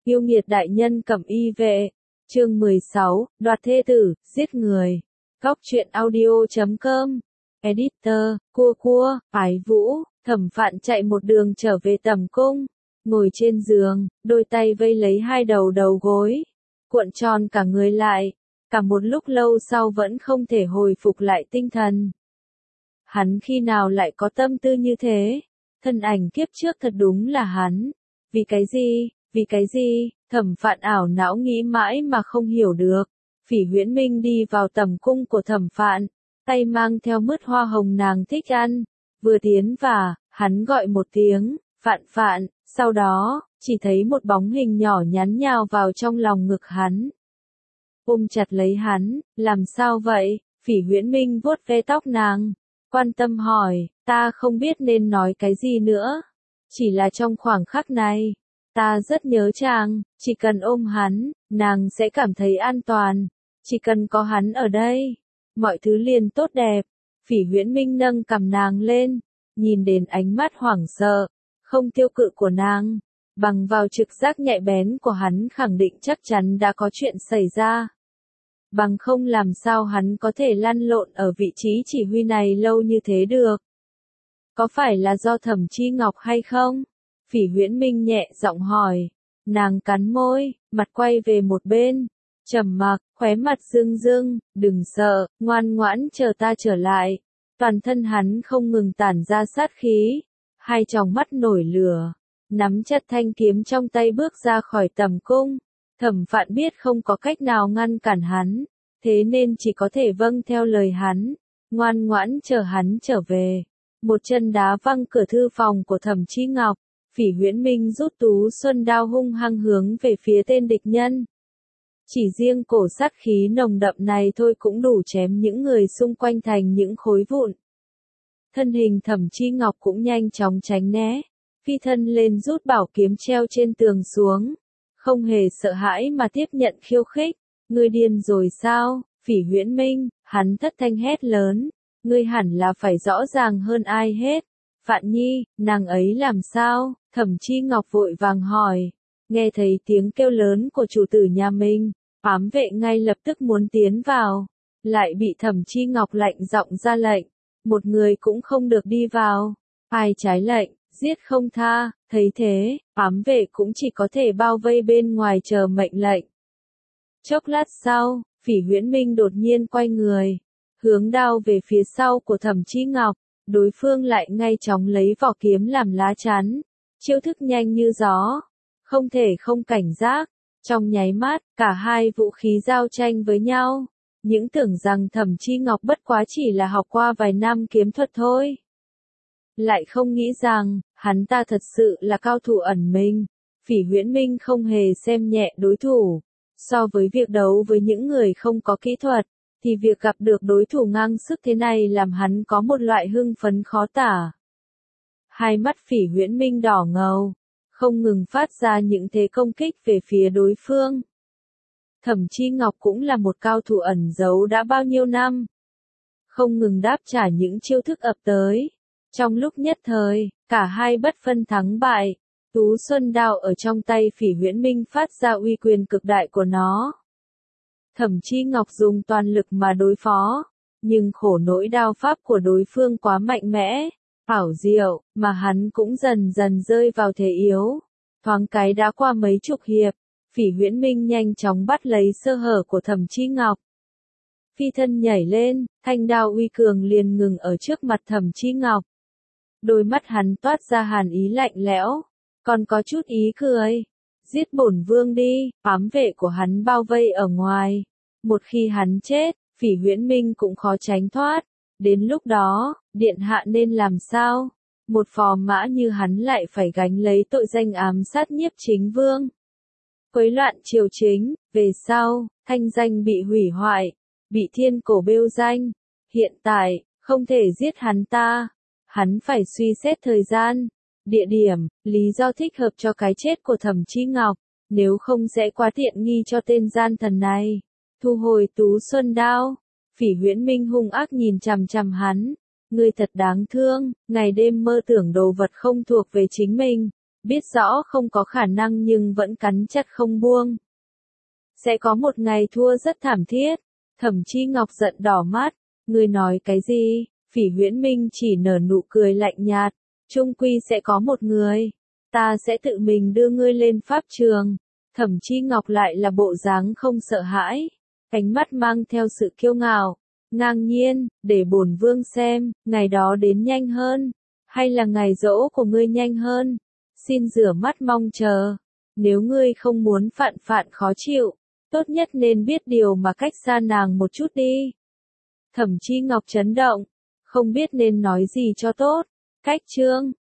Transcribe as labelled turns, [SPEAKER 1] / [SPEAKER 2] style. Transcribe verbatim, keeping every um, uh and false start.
[SPEAKER 1] Yêu nghiệt đại nhân Cẩm Y vệ. Chương mười sáu, đoạt thê tử, giết người. Góc truyện audio chấm com. Editor, cua cua, ái vũ. Thẩm Phạn chạy một đường trở về tầm cung, ngồi trên giường, đôi tay vây lấy hai đầu đầu gối, cuộn tròn cả người lại, cả một lúc lâu sau vẫn không thể hồi phục lại tinh thần. Hắn khi nào lại có tâm tư như thế? Thân ảnh kiếp trước thật đúng là hắn. Vì cái gì? Vì cái gì? Thẩm Phạn ảo não nghĩ mãi mà không hiểu được. Phỉ Huyễn Minh đi vào tầm cung của Thẩm Phạn, tay mang theo mứt hoa hồng nàng thích ăn. Vừa tiến vào, hắn gọi một tiếng, Phạn Phạn, sau đó, chỉ thấy một bóng hình nhỏ nhắn nhào vào trong lòng ngực hắn. Ôm chặt lấy hắn, làm sao vậy? Phỉ Huyễn Minh vuốt ve tóc nàng, quan tâm hỏi, ta không biết nên nói cái gì nữa. Chỉ là trong khoảng khắc này, ta rất nhớ chàng, chỉ cần ôm hắn, nàng sẽ cảm thấy an toàn. Chỉ cần có hắn ở đây, mọi thứ liền tốt đẹp. Phỉ Huyễn Minh nâng cằm nàng lên, nhìn đến ánh mắt hoảng sợ, không tiêu cự của nàng, bằng vào trực giác nhạy bén của hắn khẳng định chắc chắn đã có chuyện xảy ra. Bằng không làm sao hắn có thể lăn lộn ở vị trí chỉ huy này lâu như thế được. Có phải là do Thẩm Chi Ngọc hay không? Phỉ Huyễn Minh nhẹ giọng hỏi. Nàng cắn môi, mặt quay về một bên, trầm mặc, khóe mặt rưng rưng, đừng sợ, ngoan ngoãn chờ ta trở lại. Toàn thân hắn không ngừng tản ra sát khí, hai tròng mắt nổi lửa, nắm chặt thanh kiếm trong tay bước ra khỏi tầm cung. Thẩm Phạn biết không có cách nào ngăn cản hắn, thế nên chỉ có thể vâng theo lời hắn, ngoan ngoãn chờ hắn trở về. Một chân đá văng cửa thư phòng của Thẩm Chi Ngọc, Phỉ Huyễn Minh rút Tú Xuân đao hung hăng hướng về phía tên địch nhân. Chỉ riêng cổ sát khí nồng đậm này thôi cũng đủ chém những người xung quanh thành những khối vụn. Thân hình Thẩm Chi Ngọc cũng nhanh chóng tránh né, phi thân lên rút bảo kiếm treo trên tường xuống, không hề sợ hãi mà tiếp nhận khiêu khích. Ngươi điên rồi sao? Phỉ Huyễn Minh, hắn thất thanh hét lớn, ngươi hẳn là phải rõ ràng hơn ai hết. Phạn Nhi, nàng ấy làm sao? Thẩm Chi Ngọc vội vàng hỏi. Nghe thấy tiếng kêu lớn của chủ tử nhà mình, ám vệ ngay lập tức muốn tiến vào, lại bị Thẩm Chi Ngọc lạnh giọng ra lệnh, một người cũng không được đi vào, ai trái lệnh, giết không tha. Thấy thế, ám vệ cũng chỉ có thể bao vây bên ngoài chờ mệnh lệnh. Chốc lát sau, Phỉ Huyễn Minh đột nhiên quay người, hướng đao về phía sau của Thẩm Chi Ngọc, đối phương lại ngay chóng lấy vỏ kiếm làm lá chắn, chiêu thức nhanh như gió, không thể không cảnh giác. Trong nháy mắt, cả hai vũ khí giao tranh với nhau, những tưởng rằng Thẩm Chi Ngọc bất quá chỉ là học qua vài năm kiếm thuật thôi. Lại không nghĩ rằng, hắn ta thật sự là cao thủ ẩn mình. Phỉ Huyễn Minh không hề xem nhẹ đối thủ. So với việc đấu với những người không có kỹ thuật, thì việc gặp được đối thủ ngang sức thế này làm hắn có một loại hưng phấn khó tả. Hai mắt Phỉ Huyễn Minh đỏ ngầu, không ngừng phát ra những thế công kích về phía đối phương. Thẩm Chi Ngọc cũng là một cao thủ ẩn giấu đã bao nhiêu năm, không ngừng đáp trả những chiêu thức ập tới. Trong lúc nhất thời, cả hai bất phân thắng bại. Tú Xuân đao ở trong tay Phỉ Huyễn Minh phát ra uy quyền cực đại của nó. Thẩm Chi Ngọc dùng toàn lực mà đối phó, nhưng khổ nỗi đao pháp của đối phương quá mạnh mẽ, ảo diệu, mà hắn cũng dần dần rơi vào thế yếu. Thoáng cái đã qua mấy chục hiệp, Phỉ Huyễn Minh nhanh chóng bắt lấy sơ hở của Thẩm Chi Ngọc. Phi thân nhảy lên, thanh đao uy cường liền ngừng ở trước mặt Thẩm Chi Ngọc. Đôi mắt hắn toát ra hàn ý lạnh lẽo, còn có chút ý cười. Giết bổn vương đi. Ám vệ của hắn bao vây ở ngoài. Một khi hắn chết, Phỉ Huyễn Minh cũng khó tránh thoát. Đến lúc đó, điện hạ nên làm sao? Một phò mã như hắn lại phải gánh lấy tội danh ám sát Nhiếp Chính Vương, quấy loạn triều chính. Về sau, thanh danh bị hủy hoại, bị thiên cổ bêu danh. Hiện tại, không thể giết hắn ta. Hắn phải suy xét thời gian, địa điểm, lý do thích hợp cho cái chết của Thẩm Chi Ngọc, nếu không sẽ quá tiện nghi cho tên gian thần này. Thu hồi Tú Xuân đao, Phỉ Huyễn Minh hung ác nhìn chằm chằm hắn. Ngươi thật đáng thương, ngày đêm mơ tưởng đồ vật không thuộc về chính mình, biết rõ không có khả năng nhưng vẫn cắn chặt không buông. Sẽ có một ngày thua rất thảm thiết. Thẩm Chi Ngọc giận đỏ mắt, ngươi nói cái gì? Phỉ Huyễn Minh chỉ nở nụ cười lạnh nhạt, chung quy sẽ có một người, ta sẽ tự mình đưa ngươi lên pháp trường. Thẩm Chi Ngọc lại là bộ dáng không sợ hãi, ánh mắt mang theo sự kiêu ngạo, ngang nhiên, để bổn vương xem, ngày đó đến nhanh hơn, hay là ngày giỗ của ngươi nhanh hơn, xin rửa mắt mong chờ, nếu ngươi không muốn phạn phạn khó chịu, tốt nhất nên biết điều mà cách xa nàng một chút đi. Thẩm Chi Ngọc chấn động, không biết nên nói gì cho tốt, cách trương,